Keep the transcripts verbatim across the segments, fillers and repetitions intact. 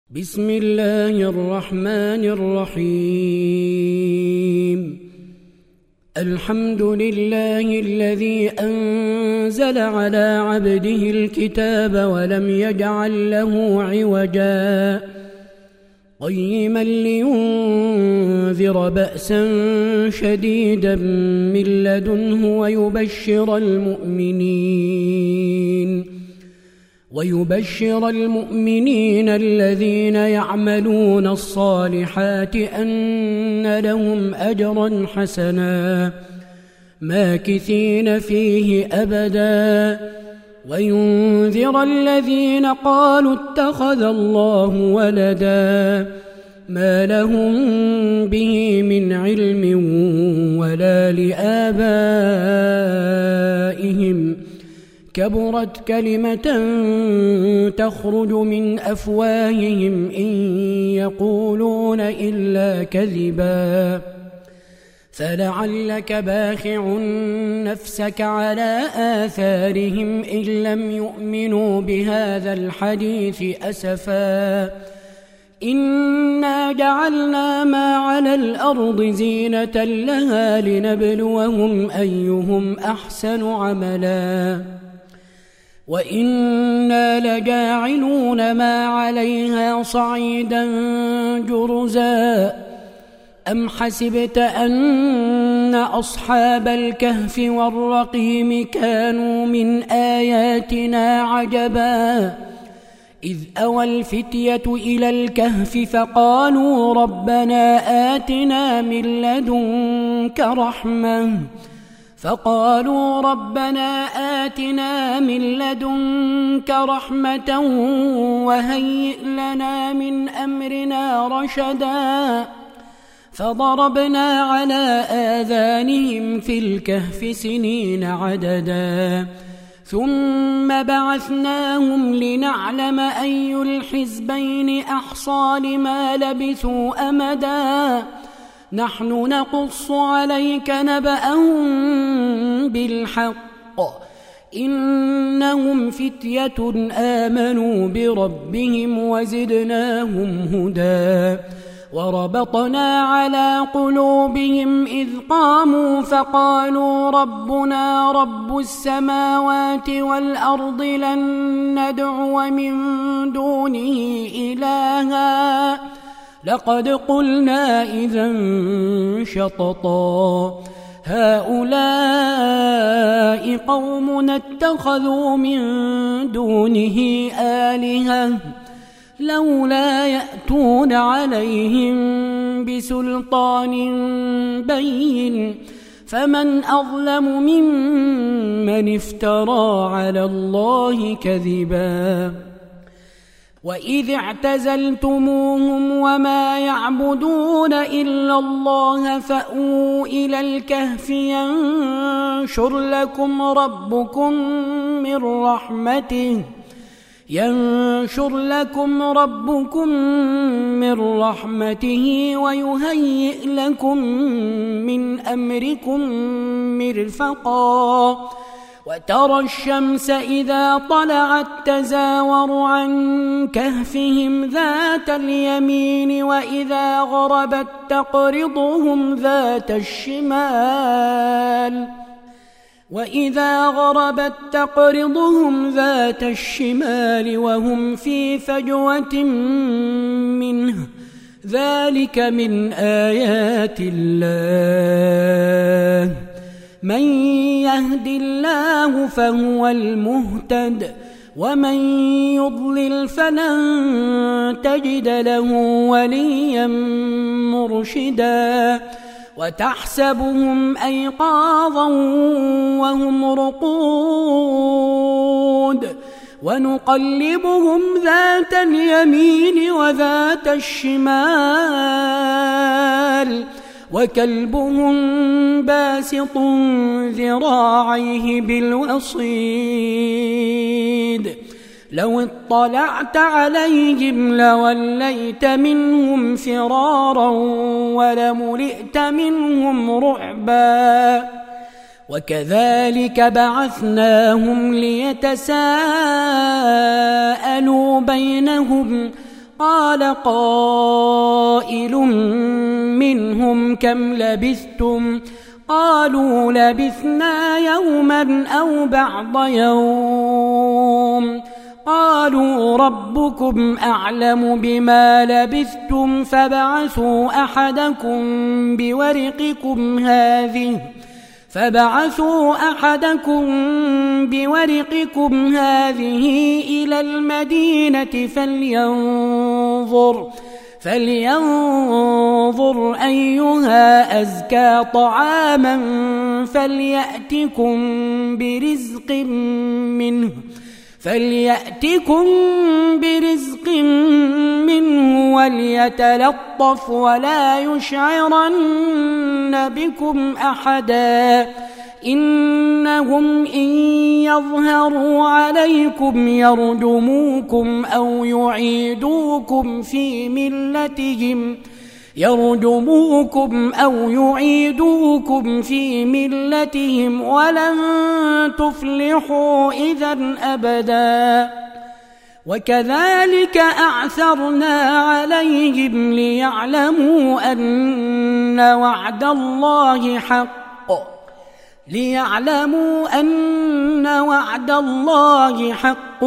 بسم الله الرحمن الرحيم. الحمد لله الذي أنزل على عبده الكتاب ولم يجعل له عوجا قيما لينذر بأسا شديدا من لدنه ويبشر المؤمنين ويبشر المؤمنين الذين يعملون الصالحات أن لهم أجرا حسنا ماكثين فيه أبدا وينذر الذين قالوا اتخذ الله ولدا ما لهم به من علم ولا لآبائهم كبرت كلمة تخرج من أفواههم إن يقولون إلا كذبا فلعلك باخع نفسك على آثارهم إن لم يؤمنوا بهذا الحديث أسفا إنا جعلنا ما على الأرض زينة لها لنبلوهم أيهم أحسن عملا وإنا لجاعلون ما عليها صعيدا جرزا أم حسبت أن أصحاب الكهف والرقيم كانوا من آياتنا عجبا إذ أوى الفتية إلى الكهف فقالوا ربنا آتنا من لدنك رحمة فقالوا ربنا آتنا من لدنك رحمة وهيئ لنا من أمرنا رشدا فضربنا على آذانهم في الكهف سنين عددا ثم بعثناهم لنعلم أي الحزبين أحصى لما لبثوا أمدا نحن نقص عليك نبأهم بالحق إنهم فتية آمنوا بربهم وزدناهم هدى وربطنا على قلوبهم إذ قاموا فقالوا ربنا رب السماوات والأرض لن ندعو من دونه إلها لقد قلنا إذا شططا هؤلاء قوم اتخذوا من دونه آلهة لولا يأتون عليهم بسلطان بين فمن أظلم ممن افترى على الله كذبا وإذ اعتزلتموهم وما يعبدون إلا الله فأووا إلى الكهف ينشر لكم ربكم من رحمته ينشر لكم ربكم من رحمته ويهيئ لكم من أمركم مرفقا وترى الشمس إذا طلعت تزاور عن كهفهم ذات اليمين وإذا غربت تقرضهم ذات الشمال وإذا غربت تقرضهم ذات الشمال وهم في فجوة منه ذلك من آيات الله من يهد الله فهو المهتد ومن يضلل فلن تجد له وليا مرشدا وتحسبهم أيقاظا وهم رقود ونقلبهم ذات اليمين وذات الشمال وكلبهم باسط ذراعيه بالوصيد لو اطلعت عليهم لوليت منهم فرارا ولملئت منهم رعبا وكذلك بعثناهم ليتساءلوا بينهم قال قائل منهم كم لبثتم قالوا لبثنا يوما أو بعض يوم قالوا ربكم أعلم بما لبثتم فابعثوا أحدكم بورقكم هذه فبعثوا أحدكم بورقكم هذه إلى المدينة فلينظر فلينظر أيها أزكى طعاما فليأتكم برزق منه فليأتكم برزق منه وليتلطف ولا يشعرن بكم أحدا إنهم إن يظهروا عليكم يرجموكم أو يعيدوكم في ملتهم يرجموكم أو يعيدوكم في ملتهم ولن تفلحوا إذا أبدا وكذلك أعثرنا عليهم ليعلموا أن وعد الله حق ليعلموا أن وعد الله حق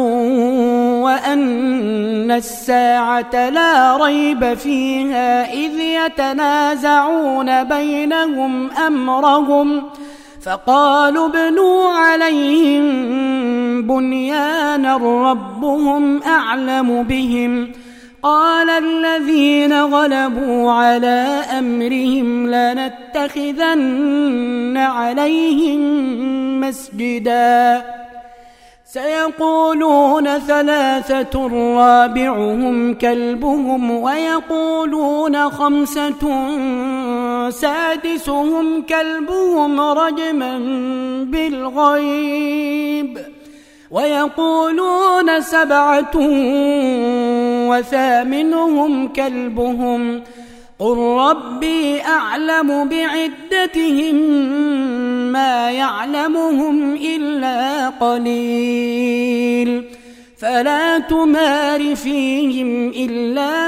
وأن الساعة لا ريب فيها إذ يتنازعون بينهم أمرهم فقالوا ابنوا عليهم بنيانا ربهم أعلم بهم قال الذين غلبوا على أمرهم لنتخذن عليهم مسجدا سيقولون ثلاثة رابعهم كلبهم ويقولون خمسة سادسهم كلبهم رجما بالغيب ويقولون سبعة وثامنهم كلبهم قل ربي أعلم بعدتهم ما يعلمهم إلا قليل فلا تمار فيهم إلا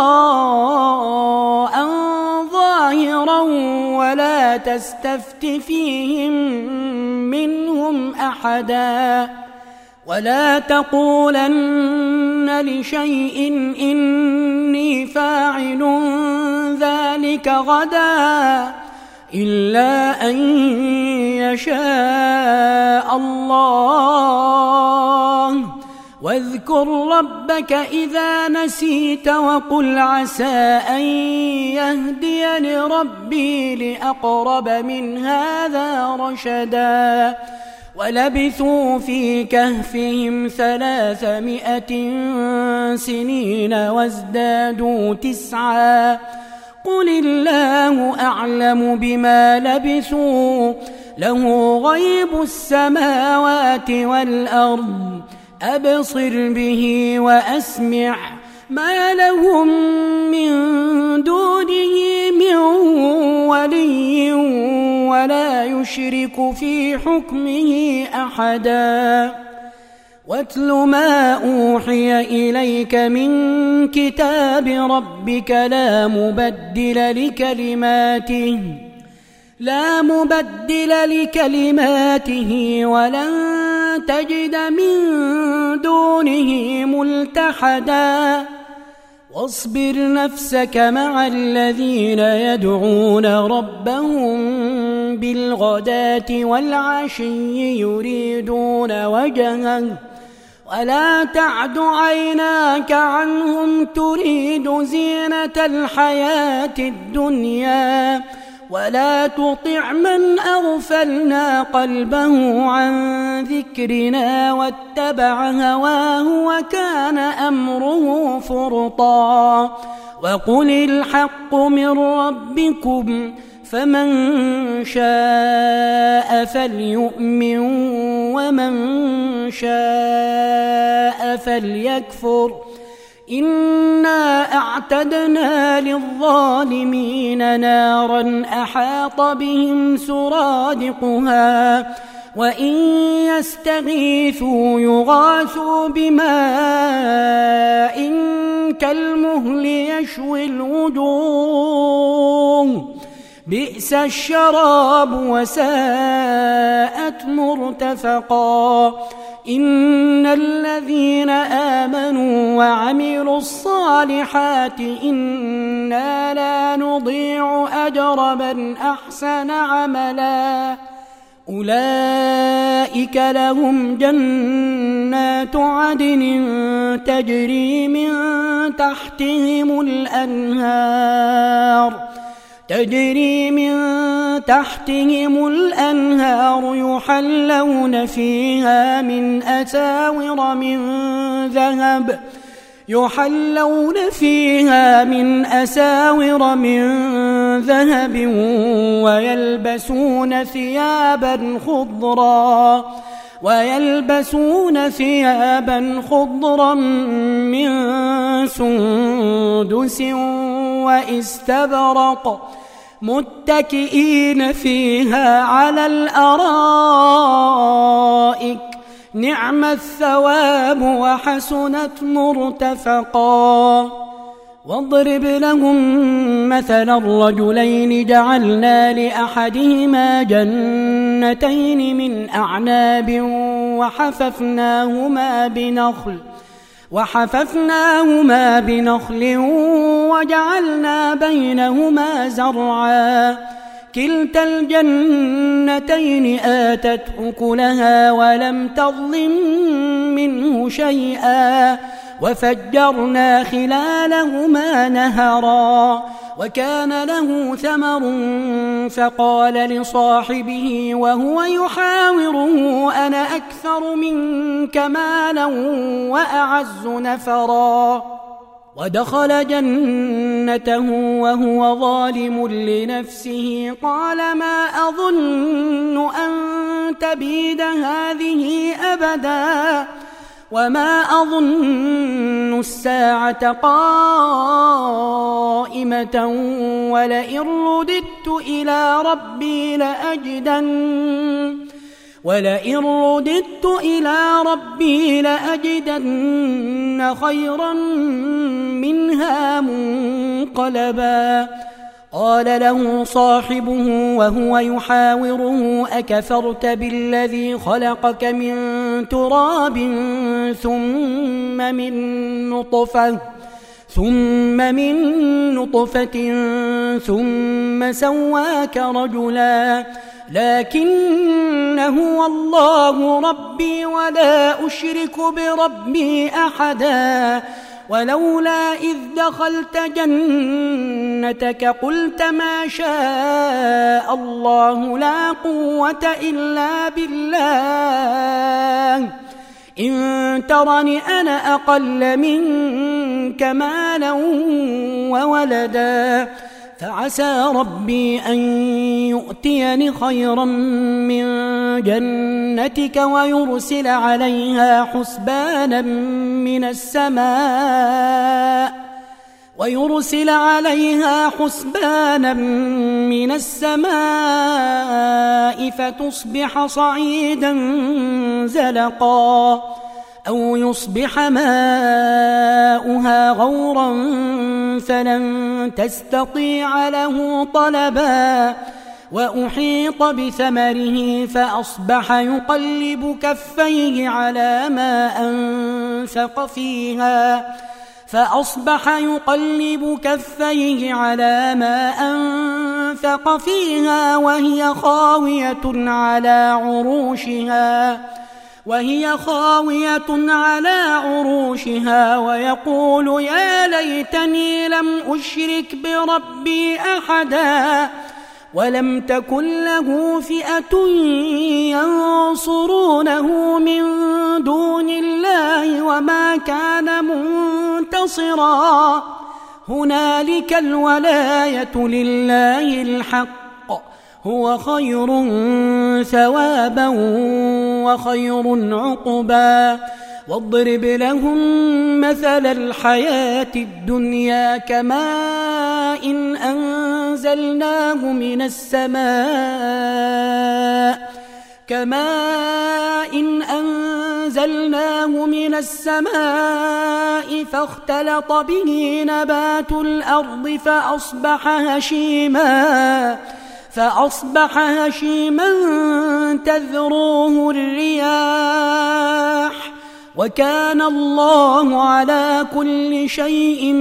مراء ظاهرا ولا تستفت فيهم منهم أحدا ولا تقولن لشيء إني فاعل ذلك غدا إلا أن يشاء الله واذكر ربك إذا نسيت وقل عسى أن يهديني ربي لأقرب من هذا رشدا ولبثوا في كهفهم ثلاثمائة سنين وازدادوا تسعا قل الله أعلم بما لبثوا له غيب السماوات والأرض أبصر به وأسمع ما لهم من دونه من ولي ولا يشرك في حكمه أحدا واتل ما أوحي إليك من كتاب ربك لا مبدل لكلماته لا مبدل لكلماته ولن تجد من دونه ملتحدا واصبر نفسك مع الذين يدعون ربهم بالغداة والعشي يريدون وجهه ولا تعد عيناك عنهم تريد زينة الحياة الدنيا ولا تطع من أغفلنا قلبه عن ذكرنا واتبع هواه وكان أمره فرطا وقل الحق من ربكم فمن شاء فليؤمن ومن شاء فليكفر إنا أعتدنا للظالمين نارا أحاط بهم سرادقها وإن يستغيثوا يغاثوا بماء كالمهل يشوي الوجوه بئس الشراب وساءت مرتفقا إن الذين آمنوا وعملوا الصالحات إنا لا نضيع أجر من أحسن عملا أولئك لهم جنات عدن تجري من تحتهم الأنهار تجري من تحتهم الأنهار يحلون فيها من أساور من ذهب يحلون فيها من أساور من ذهب ويلبسون ثيابا خضرا ويلبسون ثيابا خضرا من سندس واستبرق متكئين فيها على الأرائك نعم الثواب وحسنت مرتفقا واضرب لهم مثلا الرجلين جعلنا لأحدهما جنتين من أعناب وحففناهما بنخل وحففناهما بنخل وجعلنا بينهما زرعا كلتا الجنتين آتت أكلها ولم تظلم منه شيئا وفجرنا خلالهما نهرا وكان له ثمر فقال لصاحبه وهو يحاوره أنا أكثر منك مالا وأعز نفرا ودخل جنته وهو ظالم لنفسه قال ما أظن أن تبيد هذه أبدا وما أظن الساعة قائمة ولئن رددت إلى ربي لأجدن ولئن رددت إلى ربي لأجدن خيرا منها منقلبا قال له صاحبه وهو يحاوره أكفرت بالذي خلقك من تراب ثم من نطفة ثم من نطفة ثم سواك رجلا لكن هو الله ربي ولا أشرك بربي أحدا ولولا إذ دخلت جنتك قلت ما شاء الله لا قوة إلا بالله إن ترني أنا أقل منك مالا وولدا فعسى ربي أن يؤتيني خيرا من جنتك ويرسل عليها حسبانا من السماء ويرسل عليها حسبانا من السماء فتصبح صعيدا زلقا أو يصبح ماؤها غورا فلن تستطيع له طلبا وأحيط بثمره فأصبح يقلب كفيه على ما أنفق فيها فأصبح يقلب كفيه على ما أنفق فيها وهي خاوية على عروشها وهي خاوية على عروشها ويقول يا ليتني لم أشرك بربي أحدا ولم تكن له فئة ينصرونه من دون الله وما كان منتصرا هنالك الولاية لله الحق هو خير ثوابا وخير عقبا واضرب لهم مثل الحياة الدنيا كماء إن أنزلناه من السماء كماء إن أنزلناه من السماء فاختلط به نبات الأرض فأصبح هشيما فأصبح هشيما تذروه الرياح وكان الله على كل شيء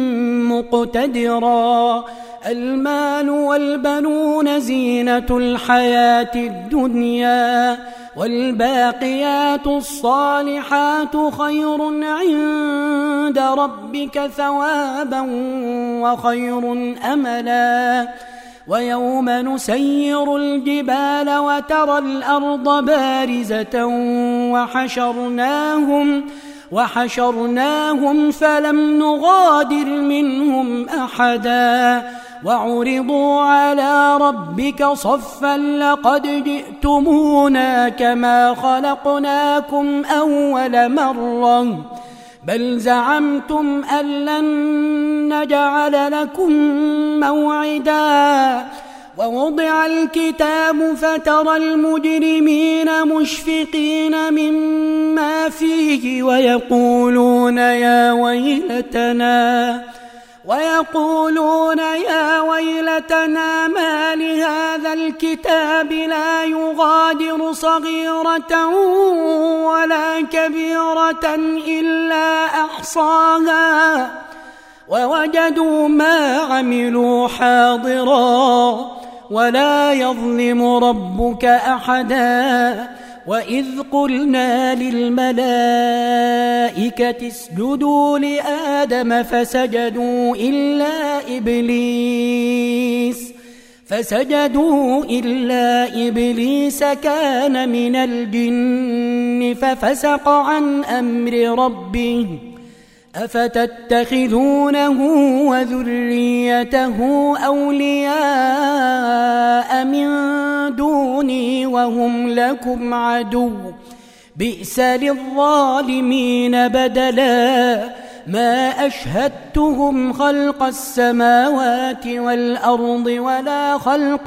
مقتدرا. المال والبنون زينة الحياة الدنيا والباقيات الصالحات خير عند ربك ثوابا وخير أملا. ويوم نسير الجبال وترى الأرض بارزة وحشرناهم وحشرناهم فلم نغادر منهم أحدا وعرضوا على ربك صفا لقد جئتمونا كما خلقناكم أول مرة بل زعمتم أن لن نجعل لكم موعدا. ووضع الكتاب فترى المجرمين مشفقين مما فيه ويقولون يا ويلتنا ويقولون يا ويلتنا ما لهذا الكتاب لا يغادر صغيرة ولا كبيرة إلا أحصاها ووجدوا ما عملوا حاضرا ولا يظلم ربك أحدا. وإذ قلنا للملائكة اسجدوا لآدم فسجدوا إلا إبليس فسجدوا إلا إبليس كان من الجن ففسق عن أمر ربه أفتتخذونه وذريته أولياء من دوني وهم لكم عدو بئس للظالمين بدلا. ما أشهدتهم خلق السماوات والأرض ولا خلق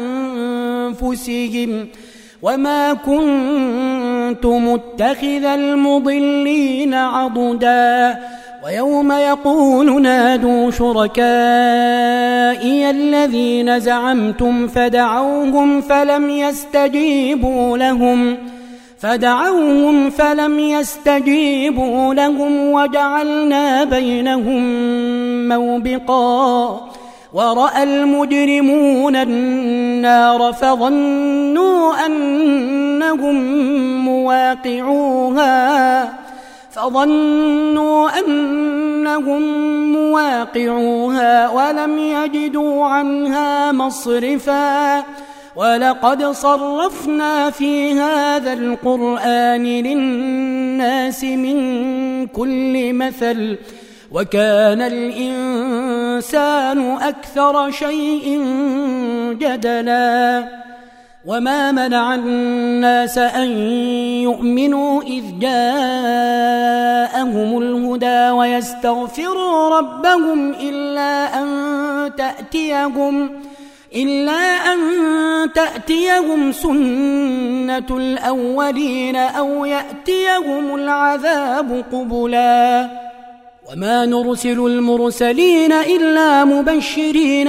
أنفسهم وما كنت متخذ المضلين عضدا. ويوم يقول نادوا شركائي الذين زعمتم فدعوهم فلم يستجيبوا لهم فدعوهم فلم يستجيبوا لهم وجعلنا بينهم موبقا. ورأى المجرمون النار فظنوا أنهم مواقعوها فظنوا أنهم مواقعوها ولم يجدوا عنها مصرفا. ولقد صرفنا في هذا القرآن للناس من كل مثل وكان الإنسان أكثر شيء جدلا. وما منع الناس أن يؤمنوا إذ جاءهم الهدى ويستغفروا ربهم إلا أن تأتيهم إلا أن تأتيهم سنة الأولين أو يأتيهم العذاب قبلا. وما نرسل المرسلين إلا مبشرين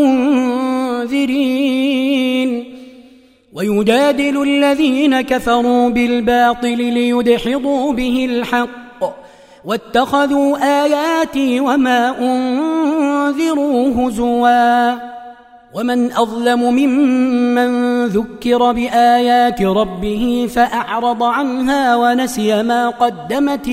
ومنذرين ويجادل الذين كفروا بالباطل ليدحضوا به الحق واتخذوا آياتي وما أنذروا هزوا. ومن أظلم ممن ذكر بآيات ربه فأعرض عنها ونسي ما قدمت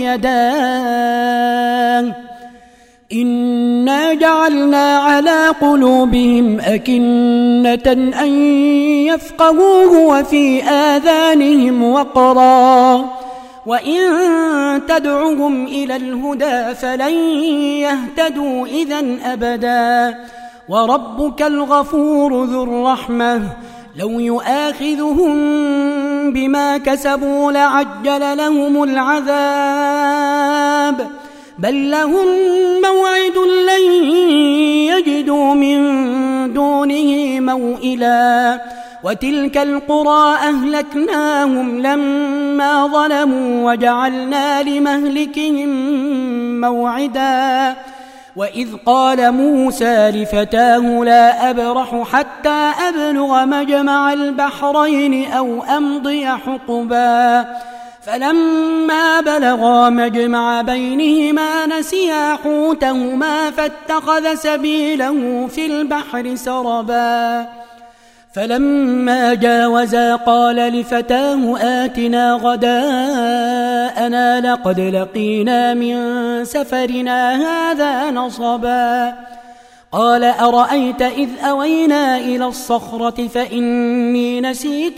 يداه إنا جعلنا على قلوبهم أكنة أن يفقهوه وفي آذانهم وقرا وإن تدعهم إلى الهدى فلن يهتدوا إذن أبدا. وربك الغفور ذو الرحمة لو يؤاخذهم بما كسبوا لعجل لهم العذاب بل لهم موعد لن يجدوا من دونه موئلا. وتلك القرى أهلكناهم لما ظلموا وجعلنا لمهلكهم موعدا وإذ قال موسى لفتاه لا أبرح حتى أبلغ مجمع البحرين أو أمضي حقبا فلما بلغا مجمع بينهما نسيا حوتهما فاتخذ سبيله في البحر سربا فلما جاوزا قال لفتاه آتنا غداءنا لقد لقينا من سفرنا هذا نصبا قال أرأيت إذ أوينا إلى الصخرة فإني نسيت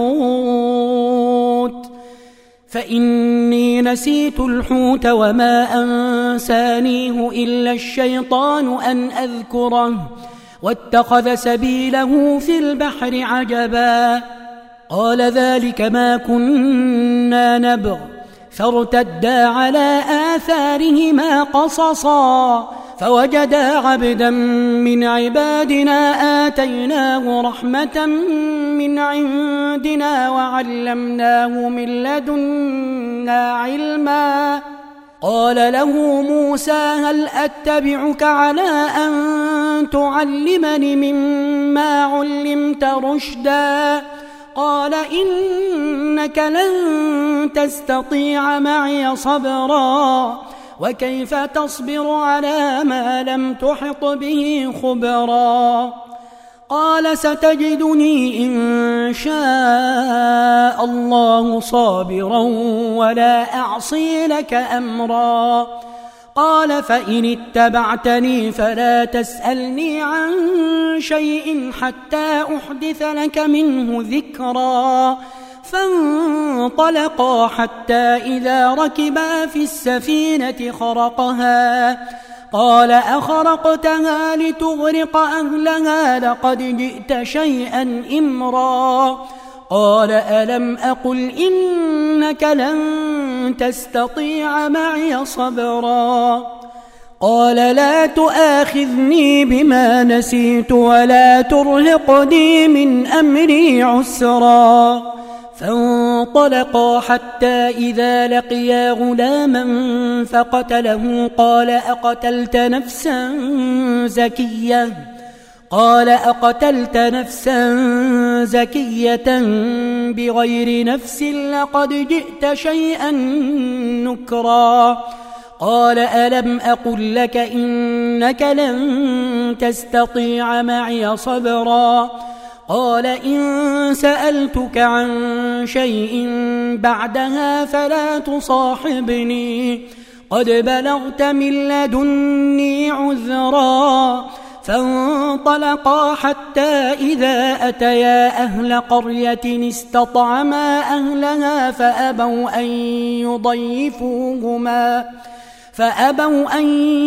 الحوت فإني نسيت الحوت وما أنسانيه إلا الشيطان أن أذكره واتخذ سبيله في البحر عجبا قال ذلك ما كنا نبغ فارتدا على آثارهما قصصا فوجدا عبدا من عبادنا آتيناه رحمة من عندنا وعلمناه من لدنا علما قال له موسى هل أتبعك على أن تعلمني مما علمت رشدا قال إنك لن تستطيع معي صبرا وكيف تصبر على ما لم تحط به خبرا قال ستجدني إن شاء الله صابرا ولا أعصي لك أمرا قال فإن اتبعتني فلا تسألني عن شيء حتى أحدث لك منه ذكرا فانطلقا حتى إذا ركبا في السفينة خرقها قال أخرقتها لتغرق أهلها لقد جئت شيئا إمرا قال ألم أقل إنك لن تستطيع معي صبرا قال لا تؤاخذني بما نسيت ولا ترهقني من أمري عسرا فانطلقا حتى إذا لقيا غلاما فقتله قال أقتلت نفسا زكية قال أقتلت نفسا زكية بغير نفس لقد جئت شيئا نكرا قال ألم أقل لك إنك لن تستطيع معي صبرا قال إن سألتك عن شيء بعدها فلا تصاحبني قد بلغت من لدني عذرا فانطلقا حتى إذا أتيا أهل قرية استطعما أهلها فأبوا أن يضيفوهما فأبوا أن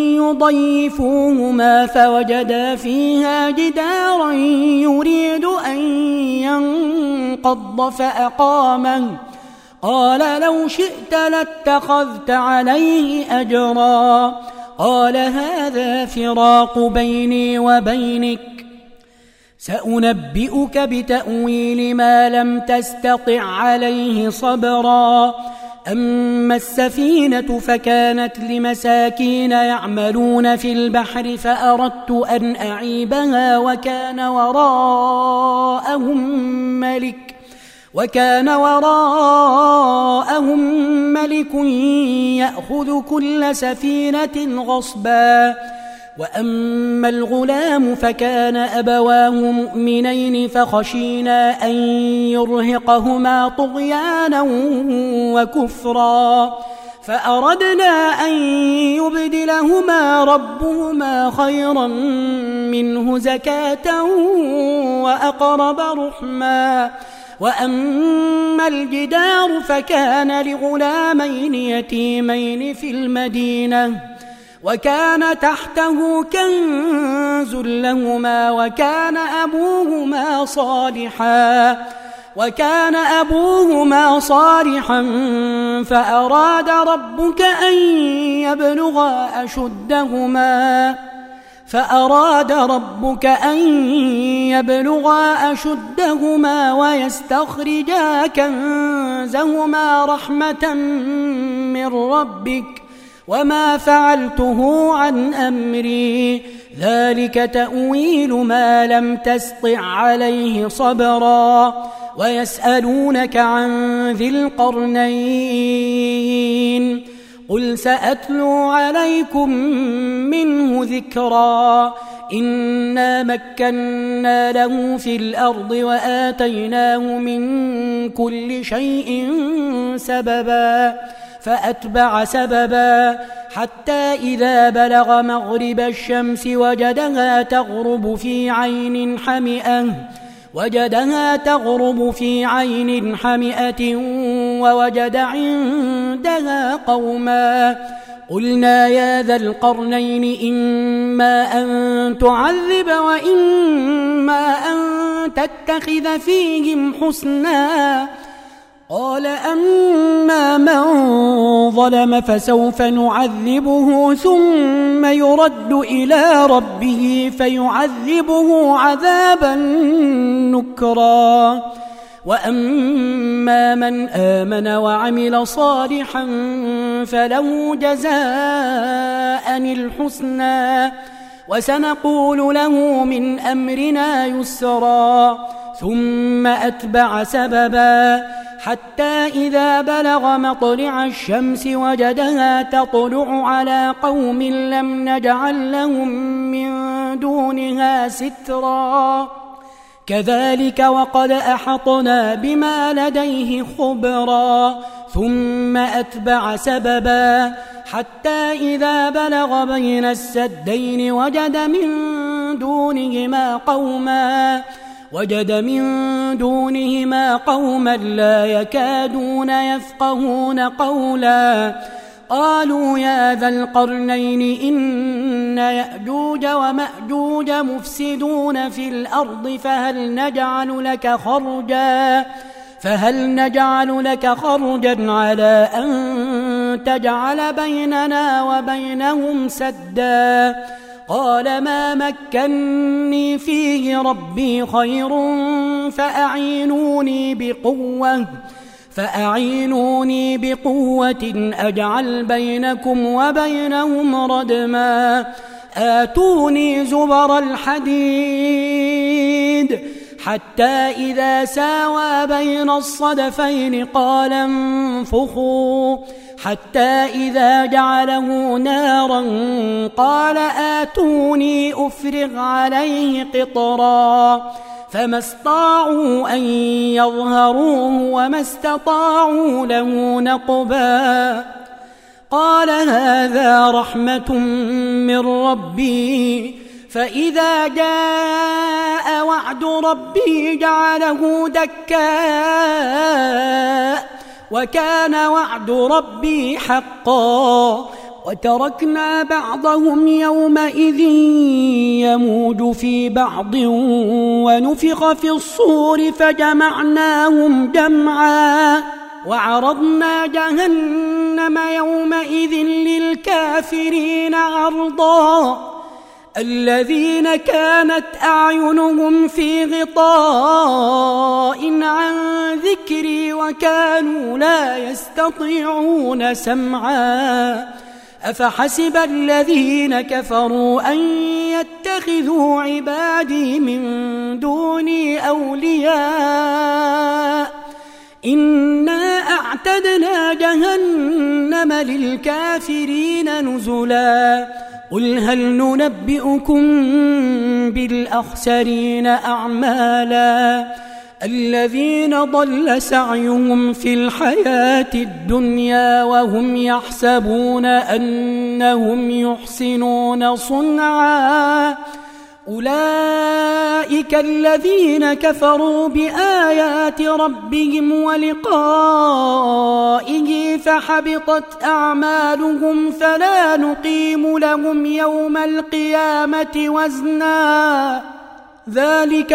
يضيفوهما فوجدا فيها جدارا يريد أن ينقض فأقامه قال لو شئت لاتخذت عليه أجرا قال هذا فراق بيني وبينك سأنبئك بتأويل ما لم تستطع عليه صبرا أما السفينة فكانت لمساكين يعملون في البحر فأردت أن أعيبها وكان وراءهم ملك وكان وراءهم ملك يأخذ كل سفينة غصبا وأما الغلام فكان أبواه مؤمنين فخشينا أن يرهقهما طغيانا وكفرا فأردنا أن يبدلهما ربهما خيرا منه زكاة وأقرب رحما وأما الجدار فكان لغلامين يتيمين في المدينة وكان تحته كنز لهما وكان أبوهما صالحا وكان أبوهما صالحا فأراد ربك أن يبلغا أشدهما فأراد ربك أن يبلغا أشدهما ويستخرجا كنزهما رحمة من ربك وما فعلته عن أمري ذلك تأويل ما لم تسطع عليه صبرا ويسألونك عن ذي القرنين قل سأتلو عليكم منه ذكرا إنا مكنا له في الأرض وآتيناه من كل شيء سببا فأتبع سببا حتى إذا بلغ مغرب الشمس وجدها تغرب في عين حمئة وجدها تغرب في عين حمئة ووجد عندها قوما قلنا يا ذا القرنين إما أن تعذب وإما أن تتخذ فيهم حسنا قال أما من ظلم فسوف نعذبه ثم يرد إلى ربه فيعذبه عذابا نكرا وأما من آمن وعمل صالحا فله جزاء الحسنى وسنقول له من أمرنا يسرا ثم أتبع سببا حتى إذا بلغ مطلع الشمس وجدها تطلع على قوم لم نجعل لهم من دونها سترا كذلك وقد أحطنا بما لديه خبرا ثم أتبع سببا حتى إذا بلغ بين السدين وجد من دونهما قوما وجد من دونهما قوما لا يكادون يفقهون قولا قالوا يا ذا القرنين إن يأجوج ومأجوج مفسدون في الأرض فهل نجعل لك خرجا فهل نجعل لك خرجا على أن تجعل بيننا وبينهم سدا قال ما مكني فيه ربي خير فأعينوني بقوة فأعينوني بقوة أجعل بينكم وبينهم ردما آتوني زبر الحديد حتى إذا ساوى بين الصدفين قال انفخوا حتى إذا جعله نارا قال آتوني أفرغ عليه قطرا فما استطاعوا أن يظهروه وما استطاعوا له نقبا قال هذا رحمة من ربي فإذا جاء وعد ربي جعله دكاء وكان وعد ربي حقا وتركنا بعضهم يومئذ يموج في بعض ونفخ في الصور فجمعناهم جمعا وعرضنا جهنم يومئذ للكافرين عرضا الذين كانت أعينهم في غطاء عن ذكري وكانوا لا يستطيعون سمعا أفحسب الذين كفروا أن يتخذوا عبادي من دوني أولياء إنا أعتدنا جهنم للكافرين نزلا قل هل ننبئكم بالأخسرين أعمالا الذين ضل سعيهم في الحياة الدنيا وهم يحسبون أنهم يحسنون صنعا أولئك الذين كفروا بآيات ربهم ولقائه فحبطت أعمالهم فلا نقيم لهم يوم القيامة وزنا ذلك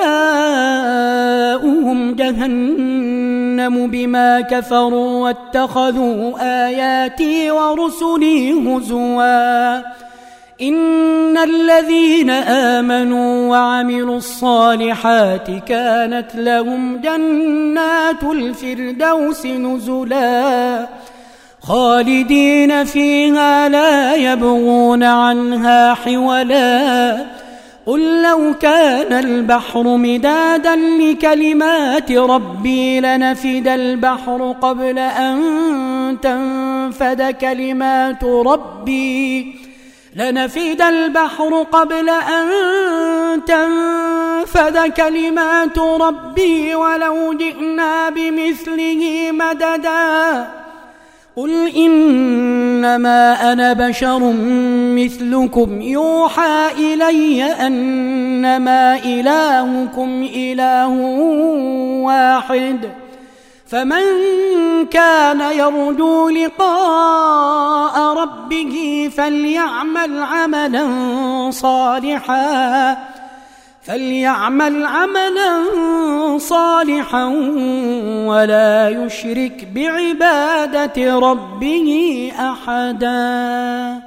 جزاؤهم جهنم بما كفروا واتخذوا آياتي ورسلي هزوا إن الذين آمنوا وعملوا الصالحات كانت لهم جنات الفردوس نزلا خالدين فيها لا يبغون عنها حولا قل لو كان البحر مدادا لكلمات ربي لنفد البحر قبل أن تنفد كلمات ربي لنفد البحر قبل أن تنفد كلمات ربي ولو جئنا بمثله مددا قل إنما أنا بشر مثلكم يوحى إلي أنما إلهكم إله واحد فمن كان يرجو لقاء ربه فليعمل عملا صالحا فليعمل عملا صالحا ولا يشرك بعبادة ربه أحدا.